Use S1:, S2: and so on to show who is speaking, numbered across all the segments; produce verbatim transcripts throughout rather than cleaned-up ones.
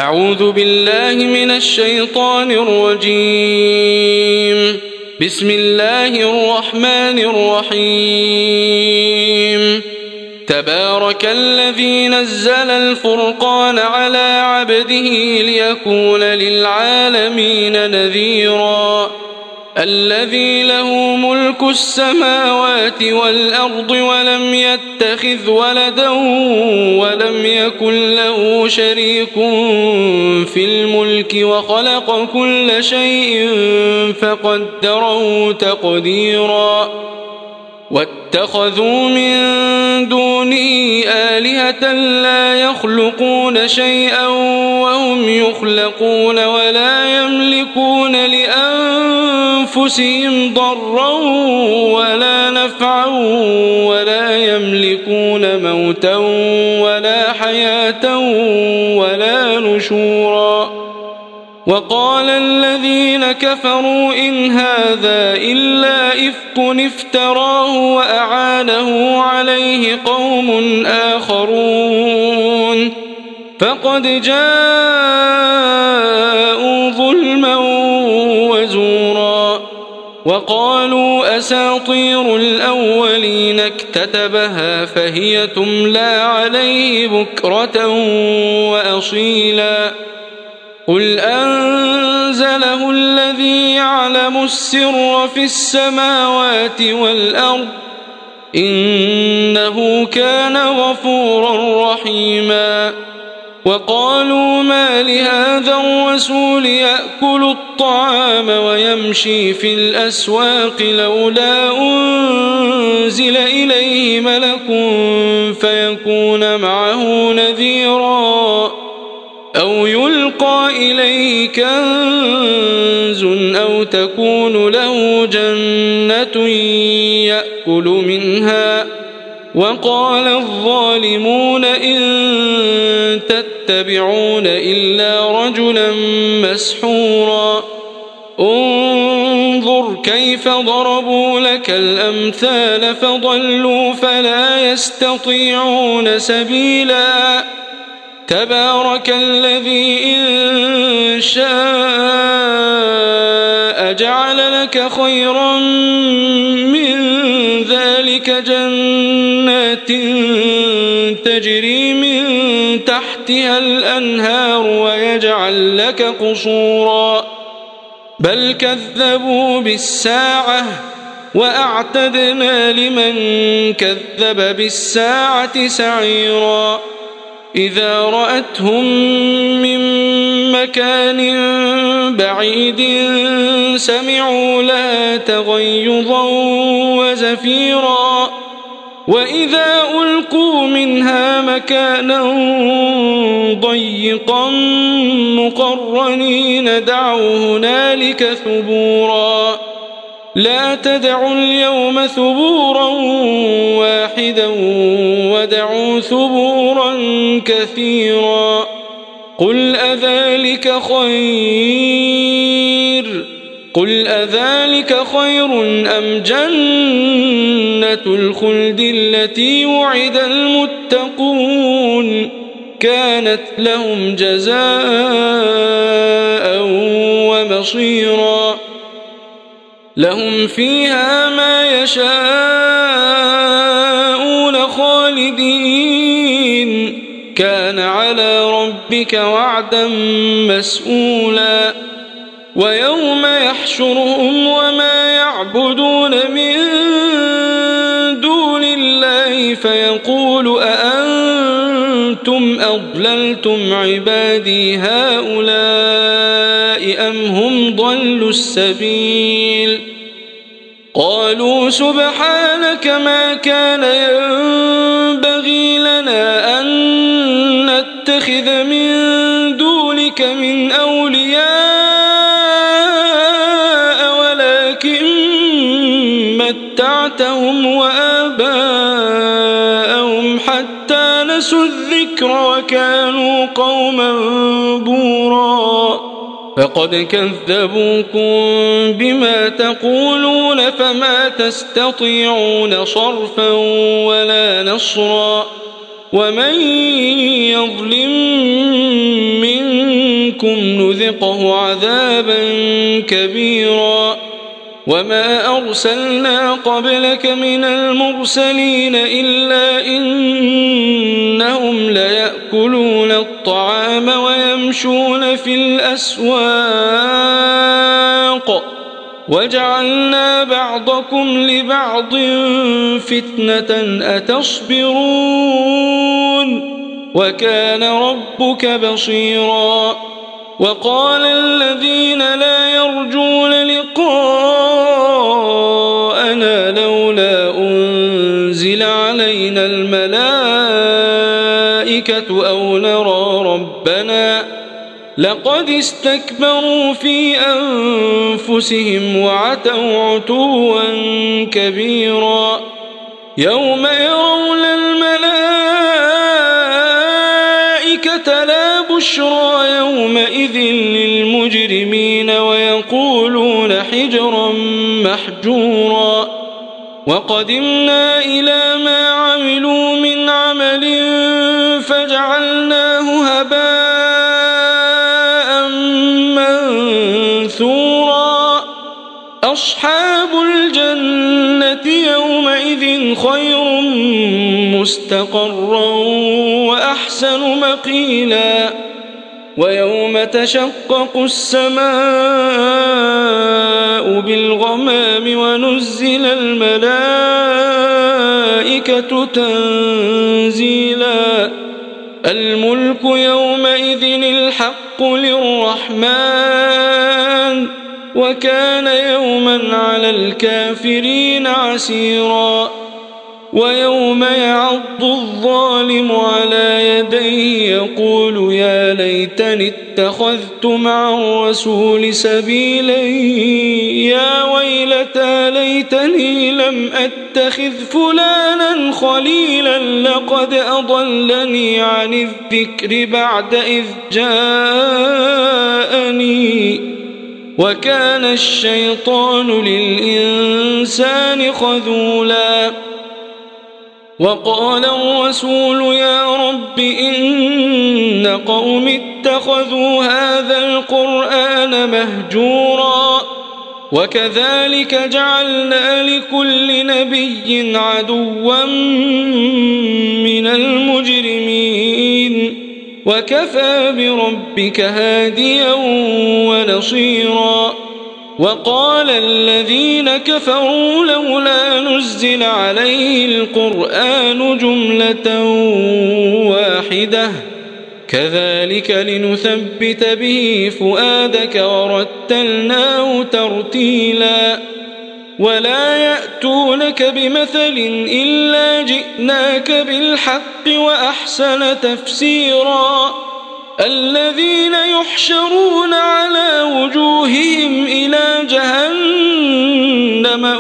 S1: أعوذ بالله من الشيطان الرجيم. بسم الله الرحمن الرحيم. تبارك الذي نزل الفرقان على عبده ليكون للعالمين نذيرا. الذي له ملك السماوات والأرض ولم يتخذ ولدا ولم يكن له شريك في الملك وخلق كل شيء فقدره تقديرا. واتخذوا من دونه آلهة لا يخلقون شيئا وهم يخلقون ولا يملكون لأنفسهم ضرا ولا نفعا ولا يملكون موتا ولا حياة ولا نشورا. وقال الذين كفروا إن هذا إلا إفك افتراه وأعانه عليه قوم آخرون فقد جاءوا ظلما وزورا. وقالوا أساطير الأولين اكتتبها فهي تملى عليه بكرة وأصيلا. قل أنزله الذي يعلم السر في السماوات والأرض إنه كان غفورا رحيما. وقالوا ما لهذا الرسول يأكل الطعام ويمشي في الأسواق لولا أنزل إليه ملك فيكون معه نذيرا أو يلقى إليه كنز أو تكون له جنة يأكل منها. وقال الظالمون إن تتبعون إلا رجلا مسحورا. انظر كيف ضربوا لك الأمثال فضلوا فلا يستطيعون سبيلا. تبارك الذي إن شاء جعل لك خيرا من ذلك جنات تجري من تحتها الأنهار ويجعل لك قصورا. بل كذبوا بالساعة وأعتدنا لمن كذب بالساعة سعيرا. إذا رأتهم من مكان بعيد سمعوا لها تغيظا وزفيرا. وإذا ألقوا منها مكانا ضيقا مقرنين دعوا هنالك ثبورا. لا تدعوا اليوم ثبورا واحدا ودعوا ثبورا كثيرا. قل أذلك خير قل أذلك خير أم جنة الخلد التي وعد المتقون كانت لهم جزاء ومصيرا. لهم فيها ما يشاءون خالدين كان على ربك وعدا مسئولا. ويوم يحشرهم وما يعبدون من دون الله فيقول أأنتم أضللتم عبادي هؤلاء أم هم ضلوا السبيل. قالوا سبحانك ما كان ينبغي لنا أن نتخذ من دونك من أولياء ولكن متعتهم وآباءهم حتى نسوا الذكر وكانوا قوما بورا. فقد كذبوكم بما تقولون فما تستطيعون صرفا ولا نصرا. ومن يظلم منكم منكم نذقه عذابا كبيرا وما أرسلنا قبلك من المرسلين إلا إنهم ليأكلون الطعام ويمشون في الأسواق وجعلنا بعضكم لبعض فتنة أتصبرون وكان ربك بصيرا وقال الذين لا يرجون لقاءنا لولا أنزل علينا الملائكة أو نرى ربنا لقد استكبروا في أنفسهم وعتوا عتوا كبيرا يوم يرون الملائكة لا بشرى يومئذ للمجرمين ويقولون حجرا محجورا وقدمنا إلى ما عملوا من عمل فجعلناه هباء منثورا أصحاب الجنة يومئذ خير مستقرا وأحسن مقيلا ويوم تشقق السماء بالغمام ونزل الملائكة تنزيلا الملك يومئذ الحق للرحمن وكان يوما على الكافرين عسيرا ويوم يعض الظالم على يديه يقول يا ليتني اتخذت مع الرسول سبيلا يا ويلتى ليتني لم أتخذ فلانا خليلا لقد أضلني عن الذكر بعد إذ جاءني وكان الشيطان للإنسان خذولا وقال الرسول يا رب إن قوم اتخذوا هذا القرآن مهجورا وكذلك جعلنا لكل نبي عدوا من المجرمين وكفى بربك هاديا ونصيرا وقال الذين كفروا لولا نزل عليه القرآن جملة واحدة كذلك لنثبت به فؤادك ورتلناه ترتيلا ولا يأتونك بمثل إلا جئناك بالحق وأحسن تفسيرا الذين يحشرون على وجوههم إلى جهنم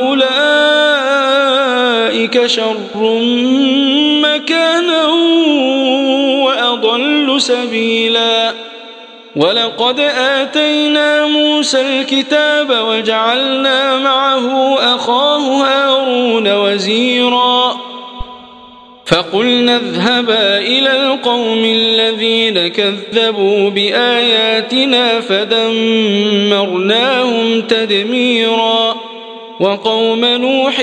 S1: أولئك شر مكانا وأضل سبيلا ولقد آتينا موسى الكتاب وجعلنا معه أخاه هارون وزيرا فقلنا اذهبا إلى القوم الذين كذبوا بآياتنا فدمرناهم تدميرا وقوم نوح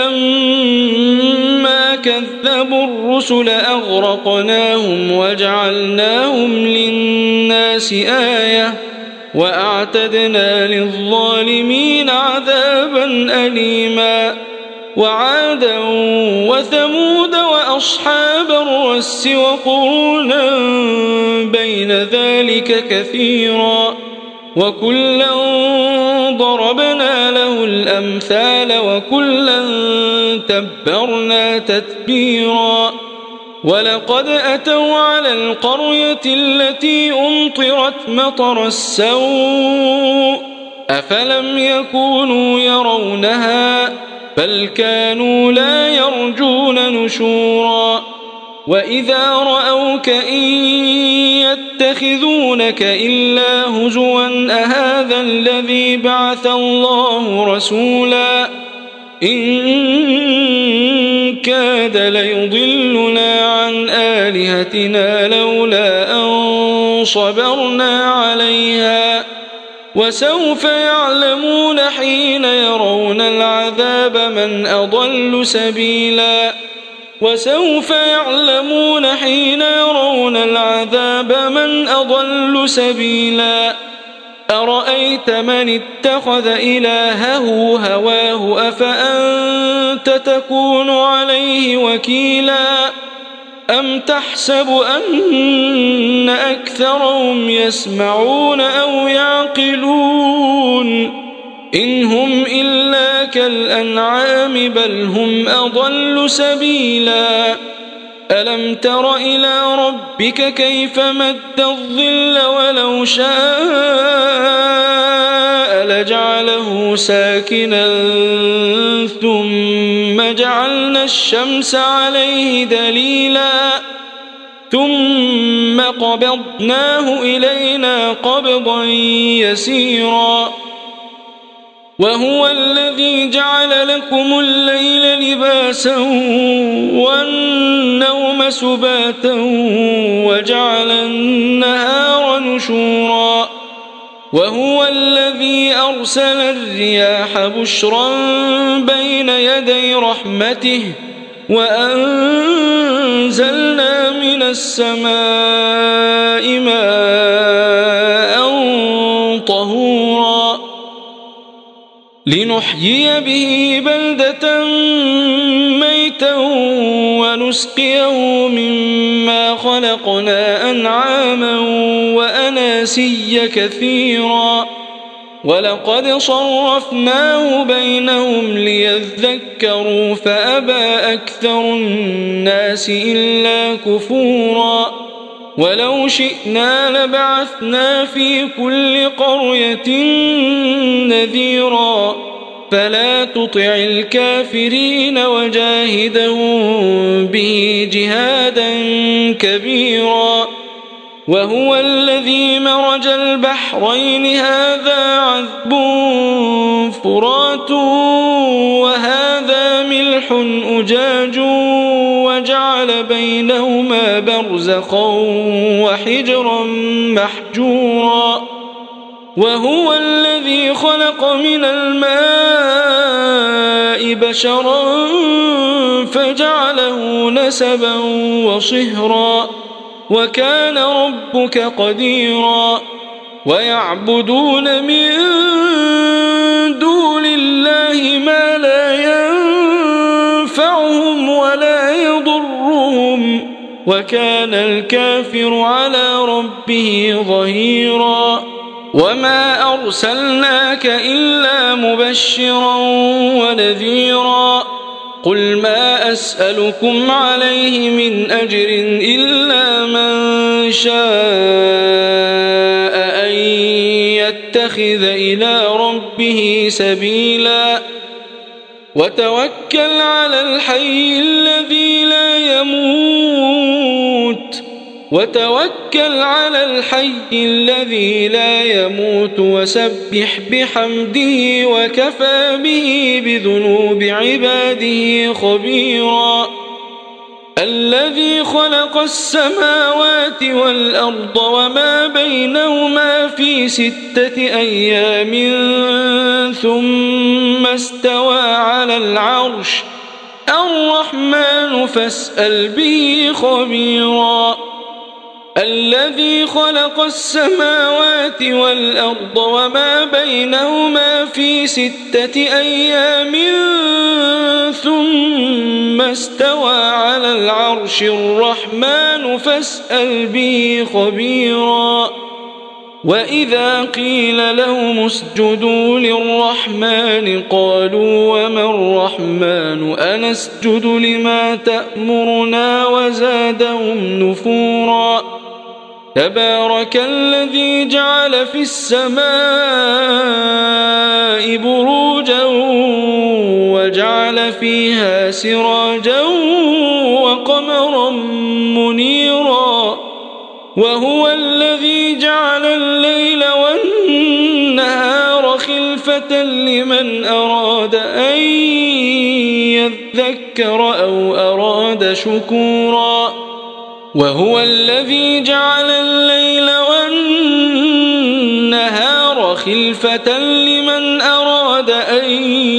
S1: لما كذبوا الرسل أغرقناهم وجعلناهم للناس آية وأعتدنا للظالمين عذابا أليما وعادا وثمود وأصحاب الرس وقرونا بين ذلك كثيرا وكلا ضربنا له الأمثال وكلا تبرنا تتبيرا ولقد أتوا على القرية التي أمطرت مطر السوء أفلم يكونوا يرونها بل كانوا لا يرجون نشورا وإذا رأوك إن يتخذونك إلا هزوا أهذا الذي بعث الله رسولا إن كاد ليضلنا عن آلهتنا لولا أن صبرنا عليها وسوف يعلمون حين يرون العذاب من أضل سبيلا وسوف يعلمون حين يرون العذاب من أضل سبيلا أرأيت من اتخذ إلهه هواه أفأنت تكون عليه وكيلا أم تحسب أن أكثرهم يسمعون أو يعقلون إن هم إلا كالأنعام بل هم أضل سبيلا ألم تر إلى ربك كيف مد الظل ولو شاء لجعله ساكنا ثم جعلنا الشمس عليه دليلا ثم قبضناه إلينا قبضا يسيرا وهو الذي جعل لكم الليل لباسا والنوم سباتا وجعل النهار نشورا وهو الذي أرسل الرياح بشرا بين يدي رحمته وأنزلنا من السماء ماء طهورا لنحيي به بلدة ميتا ونسقيه مما خلقنا أنعاما وأناسيا كثيرا ولقد صرفناه بينهم ليذكروا فأبى أكثر الناس إلا كفورا ولو شئنا لبعثنا في كل قرية نذيرا فلا تطع الكافرين وجاهدهم به جهادا كبيرا وهو الذي مرج البحرين هذا عذب فرات وهذا ملح أجاج وجعل بينهما برزخا وحجرا محجورا وهو الذي خلق من الماء بشرا فجعله نسبا وصهرا وكان ربك قديرا ويعبدون من دون الله ما لا ينفعهم ولا يضرهم وكان الكافر على ربه ظهيرا وما أرسلناك إلا مبشرا ونذيرا قل ما أسألكم عليه من أجر إلا من شاء أن يتخذ إلى ربه سبيلا وتوكل على الحي الذي لا يموت وتوكل على الحي الذي لا يموت وسبح بحمده وكفى به بذنوب عباده خبيرا الذي خلق السماوات والأرض وما بينهما في ستة أيام ثم استوى على العرش الرحمن فاسأل به خبيرا الذي خلق السماوات والأرض وما بينهما في ستة أيام ثم استوى على العرش الرحمن فاسأل به خبيرا وإذا قيل لهم اسجدوا للرحمن قالوا وما الرحمن أنسجد لما تأمرنا وزادهم نفورا تبارك الذي جعل في السماء بروجا وجعل فيها سراجا وقمرا منيرا وهو الذي جعل الليل والنهار خلفة لمن أراد أن يذكر أو أراد شكورا وهو الذي جعل الليل والنهار خلفة لمن أراد أن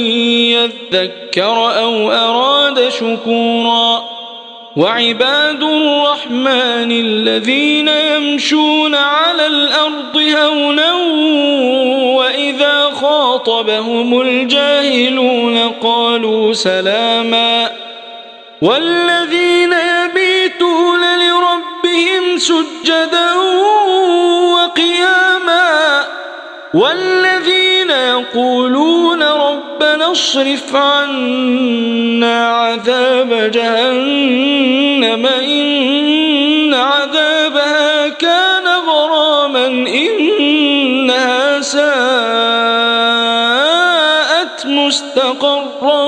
S1: يذكر أو أراد شكورا وعباد الرحمن الذين يمشون على الأرض هونا وإذا خاطبهم الجاهلون قالوا سلاما والذين يبيتون لربهم سجدا وقياما والذين يقولون ربنا اصرف عنا عذاب جهنم إن عذابها كان غراما إنها ساءت مستقرا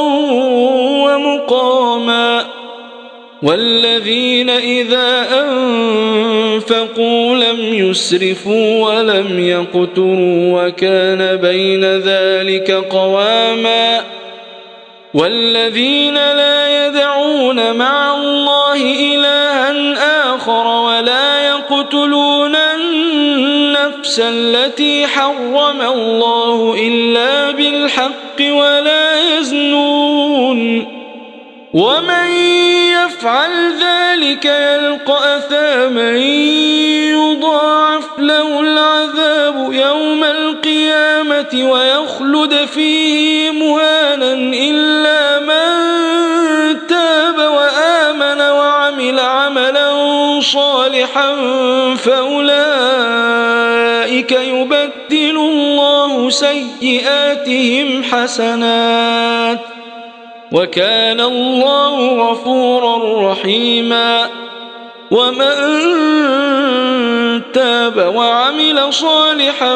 S1: ومقاما والذين إذا أنفقوا لم يسرفوا ولم يقتروا وكان بين ذلك قواما والذين لا يدعون مع الله إلها آخر ولا يقتلون النفس التي حرم الله إلا بالحق ولا يزنون ومن يفعل ذلك يلقى أثاما يضاعف له العذاب يوم القيامة ويخلد فيه مهانا إلا من تاب وآمن وعمل عملا صالحا فأولئك يبدل الله سيئاتهم حسنات وكان الله غفورا رحيما ومن تاب وعمل صالحا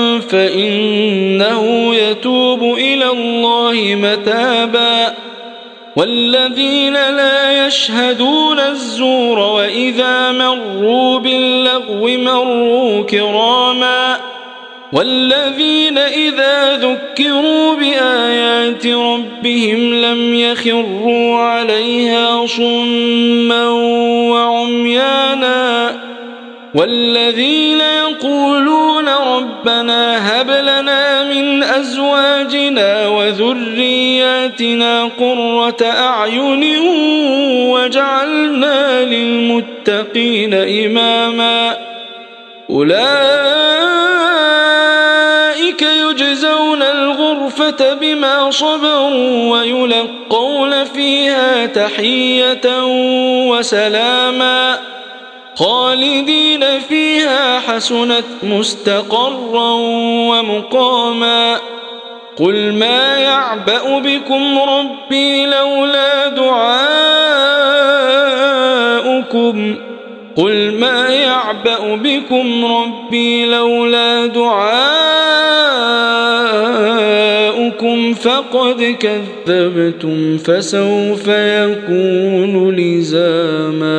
S1: فإنه يتوب إلى الله متابا والذين لا يشهدون الزور وإذا مروا باللغو مروا كراما والذين إذا ذكروا بآيات ربهم لم يخروا عليها صما وعميانا والذين يقولون ربنا هب لنا من أزواجنا وذرياتنا قرة أعين واجعلنا للمتقين إماما أولئك يجزون الغرفة بما صبروا ويلقون فيها تحية وسلاما خالدين فيها حسنت مستقرا ومقاما قل ما يعبأ بكم ربي لولا دعاؤكم قل ما يعبأ بكم ربي لولا دعاؤكم فقد كذبتم فسوف يكون لزاما.